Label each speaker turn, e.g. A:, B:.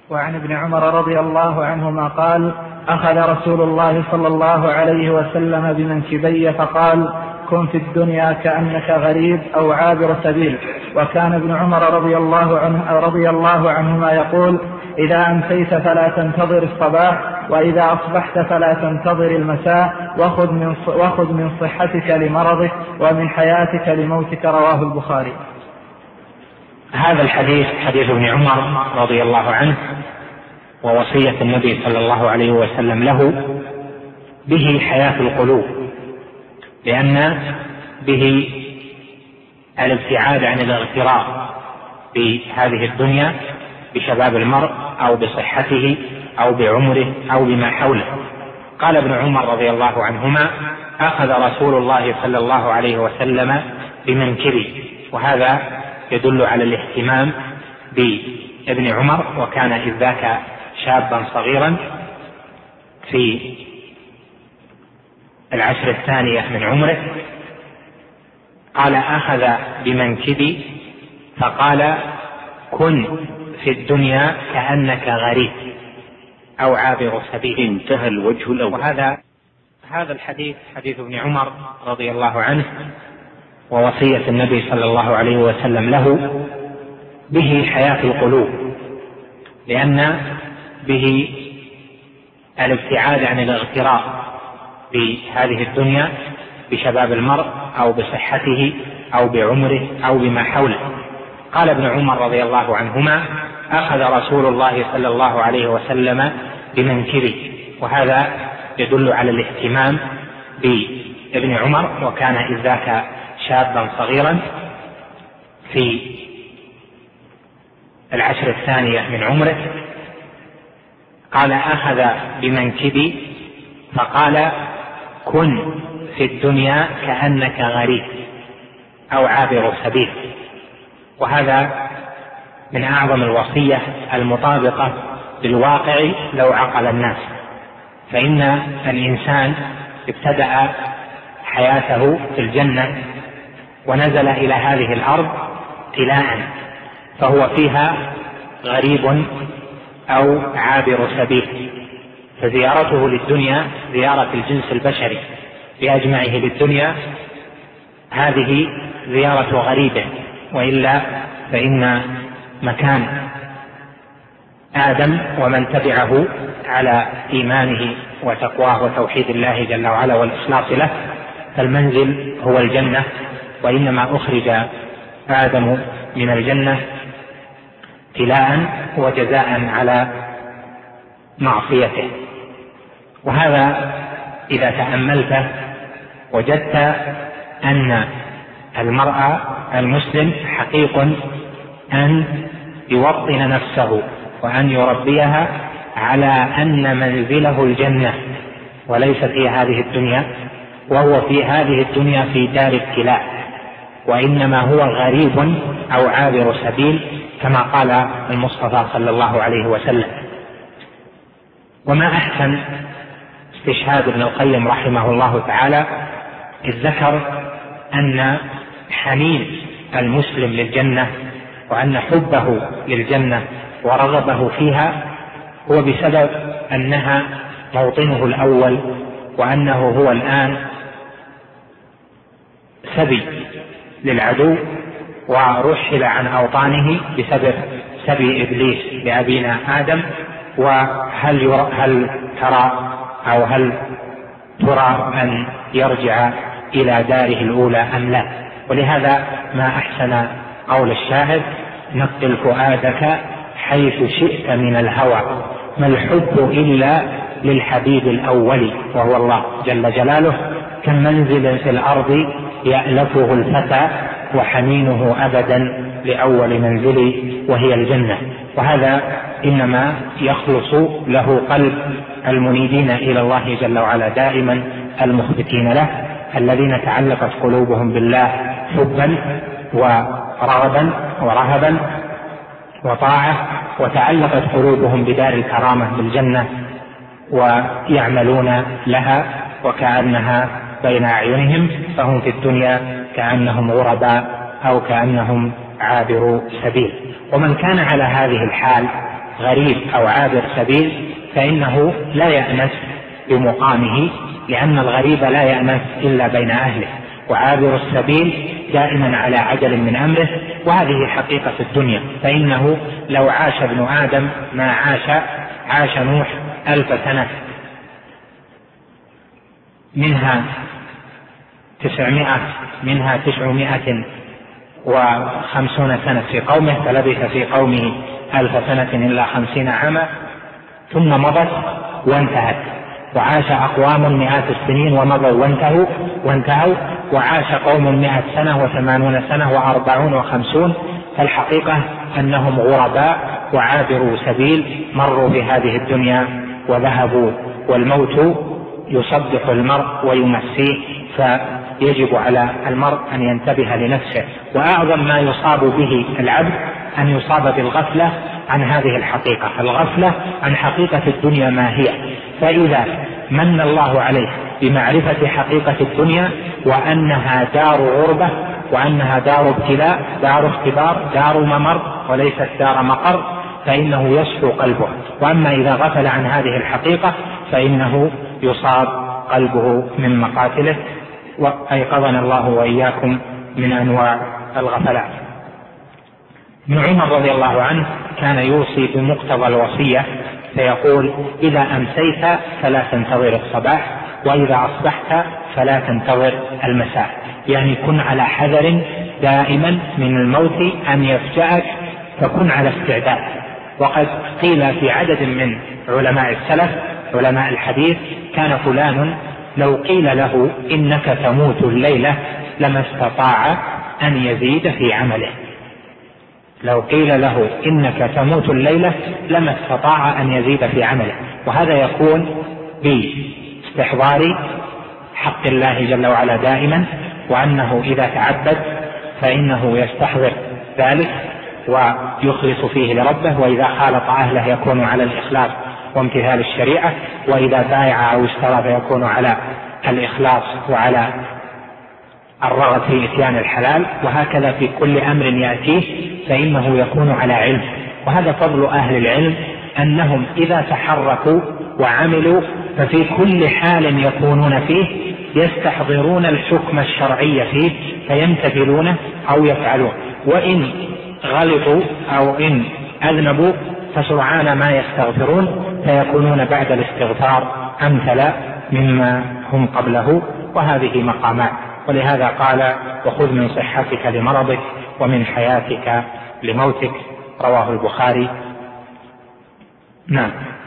A: وعن ابن عمر رضي الله عنهما قال: أخذ رسول الله صلى الله عليه وسلم بمنكبي فقال: كن في الدنيا كأنك غريب أو عابر سبيل. وكان ابن عمر رضي الله عنهما يقول: إذا أمسيت فلا تنتظر الصباح، وإذا أصبحت فلا تنتظر المساء، وخذ من صحتك لمرضك ومن حياتك لموتك. رواه البخاري.
B: هذا الحديث حديث ابن عمر رضي الله عنه ووصية النبي صلى الله عليه وسلم له به حياة القلوب، لأن به الابتعاد عن الاغترار بهذه الدنيا بشباب المرء أو بصحته أو بعمره أو بما حوله. قال ابن عمر رضي الله عنهما: أخذ رسول الله صلى الله عليه وسلم بمنكبي، وهذا يدل على الاهتمام بابن عمر، وكان إذ ذاك شابا صغيرا في العشر الثانية من عمره. قال: أخذ بمنكبي فقال: كن في الدنيا كأنك غريب أو عابر سبيل.
C: انتهى الوجه الأول.
B: وهذا الحديث حديث ابن عمر رضي الله عنه ووصية النبي صلى الله عليه وسلم له به حياة القلوب، لأن به الابتعاد عن الاغترار بهذه الدنيا بشباب المرء أو بصحته أو بعمره أو بما حوله. قال ابن عمر رضي الله عنهما: أخذ رسول الله صلى الله عليه وسلم بمنكبه، وهذا يدل على الاهتمام بابن عمر، وكان إذ ذاك شابا صغيرا في العشر الثانية من عمره. قال: أخذ بمنكبي فقال: كن في الدنيا كأنك غريب أو عابر سبيل. وهذا من أعظم الوصية المطابقة للواقع لو عقل الناس، فإن الإنسان ابتدأ حياته في الجنة ونزل إلى هذه الأرض ابتلاء، فهو فيها غريب أو عابر سبيل، فزيارته للدنيا زيارة الجنس البشري بأجمعه للدنيا هذه زيارة غريبة، وإلا فإن مكان آدم ومن تبعه على إيمانه وتقواه وتوحيد الله جل وعلا والإخلاص له فالمنزل هو الجنة، وإنما أخرج آدم من الجنة ابتلاء وجزاء على معصيته. وهذا إذا تأملته وجدت أن المرء المسلم حقيق أن يوطن نفسه وأن يربيها على أن منزله الجنة وليس في هذه الدنيا، وهو في هذه الدنيا في دار ابتلاء، وإنما هو غريب أو عابر سبيل كما قال المصطفى صلى الله عليه وسلم. وما أحسن استشهاد ابن القيم رحمه الله تعالى إذ ذكر أن حنين المسلم للجنة وأن حبه للجنة ورغبه فيها هو بسبب أنها موطنه الأول، وأنه هو الآن سبي للعدو ورحل عن أوطانه بسبب سبي إبليس لأبينا آدم. وهل ترى أو هل ترى أن يرجع إلى داره الأولى أم لا؟ ولهذا ما أحسن قول الشاعر: نقل فؤادك حيث شئت من الهوى، ما الحب إلا للحبيب الأول وهو الله جل جلاله، كم منزل في الأرض يألفه الفتى وحنينه أبدا لأول منزل وهي الجنة. وهذا إنما يخلص له قلب المنيبين إلى الله جل وعلا دائما المخبتين له، الذين تعلقت قلوبهم بالله حبا ورغبا ورهبا وطاعة، وتعلقت قلوبهم بدار الكرامة بالجنة ويعملون لها وكأنها بين أعينهم، فهم في الدنيا كأنهم غرباء أو كأنهم عابروا سبيل. ومن كان على هذه الحال غريب أو عابر سبيل فإنه لا يأنس بمقامه، لأن الغريب لا يأنس إلا بين أهله، وعابر السبيل دائما على عجل من أمره. وهذه حقيقة الدنيا، فإنه لو عاش ابن آدم ما عاش نوح 1000 سنة، منها 950 سنة في قومه، فلبث في قومه 1000 سنة إلا 50 عاما، ثم مضت وانتهت. وعاش أقوام 100 السنين ومضوا وانتهوا، وعاش قوم 100 سنة و80 سنة و40 و50. فالحقيقة أنهم غرباء وعابروا سبيل، مروا بهذه الدنيا وذهبوا، والموت يصبح المرء ويمسيه، فيجب على المرء أن ينتبه لنفسه. وأعظم ما يصاب به العبد أن يصاب بالغفلة عن هذه الحقيقة، الغفلة عن حقيقة الدنيا ما هي. فإذا من الله عليه بمعرفة حقيقة الدنيا وأنها دار غربة، وأنها دار ابتلاء، دار اختبار، دار ممر وليست دار مقر، فإنه يصفو قلبه. وأما إذا غفل عن هذه الحقيقة فإنه يصاب قلبه من مقاتله. وأيقظنا الله وإياكم من أنواع الغفلات. ابن عمر رضي الله عنه كان يوصي بمقتضى الوصية، فيقول: إذا أمسيت فلا تنتظر الصباح، وإذا أصبحت فلا تنتظر المساء. يعني كن على حذر دائما من الموت أن يفجأك، فكن على استعداد. وقد قيل في عدد من علماء السلف علماء الحديث: كان فلان لو قيل له إنك تموت الليلة لما استطاع أن يزيد في عمله. لو قيل له إنك تموت الليلة لما استطاع أن يزيد في عمله. وهذا يكون باستحضار حق الله جل وعلا دائما، وأنه إذا تعبد فإنه يستحضر ذلك ويخلص فيه لربه، وإذا خالط أهله يكون على الإخلاص وامتثال الشريعة، وإذا بايع أو اشترى فيكون على الإخلاص وعلى الرغب في إتيان الحلال. وهكذا في كل أمر يأتيه فإنه يكون على علم. وهذا فضل أهل العلم، أنهم إذا تحركوا وعملوا ففي كل حال يكونون فيه يستحضرون الحكم الشرعي فيه فيمتثلونه أو يفعلون، وإن غلطوا أو إن أذنبوا فسرعان ما يستغفرون، فيكونون بعد الاستغفار أمثل مما هم قبله. وهذه مقامات. ولهذا قال: وخذ من صحتك لمرضك ومن حياتك لموتك. رواه البخاري. نعم.